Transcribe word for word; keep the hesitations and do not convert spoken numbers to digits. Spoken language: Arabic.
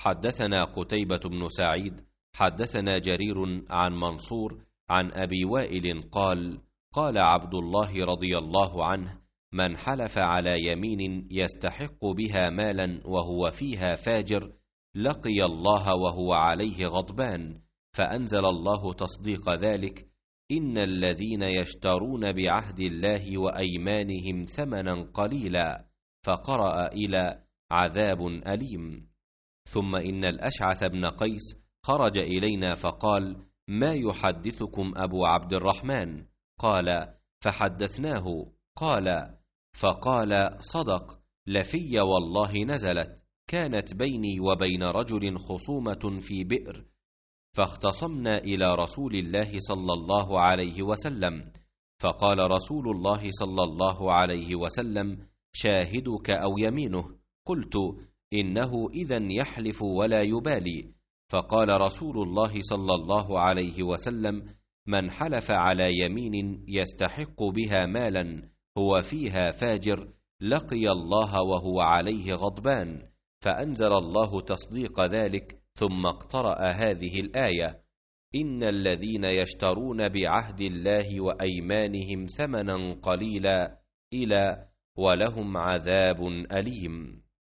حدثنا قتيبة بن سعيد حدثنا جرير عن منصور عن أبي وائل قال قال عبد الله رضي الله عنه: من حلف على يمين يستحق بها مالا وهو فيها فاجر لقي الله وهو عليه غضبان، فأنزل الله تصديق ذلك: إن الذين يشترون بعهد الله وأيمانهم ثمنا قليلا، فقرأ إلى عذاب أليم. ثم إن الأشعث بن قيس خرج إلينا فقال: ما يحدثكم أبو عبد الرحمن؟ قال: فحدثناه. قال: فقال: صدق، لفي والله نزلت، كانت بيني وبين رجل خصومة في بئر، فاختصمنا إلى رسول الله صلى الله عليه وسلم، فقال رسول الله صلى الله عليه وسلم: شاهدك أو يمينه؟ قلت: إنه إذن يحلف ولا يبالي. فقال رسول الله صلى الله عليه وسلم: من حلف على يمين يستحق بها مالا هو فيها فاجر لقي الله وهو عليه غضبان، فأنزل الله تصديق ذلك، ثم اقترأ هذه الآية: إن الذين يشترون بعهد الله وأيمانهم ثمنا قليلا إلى ولهم عذاب أليم.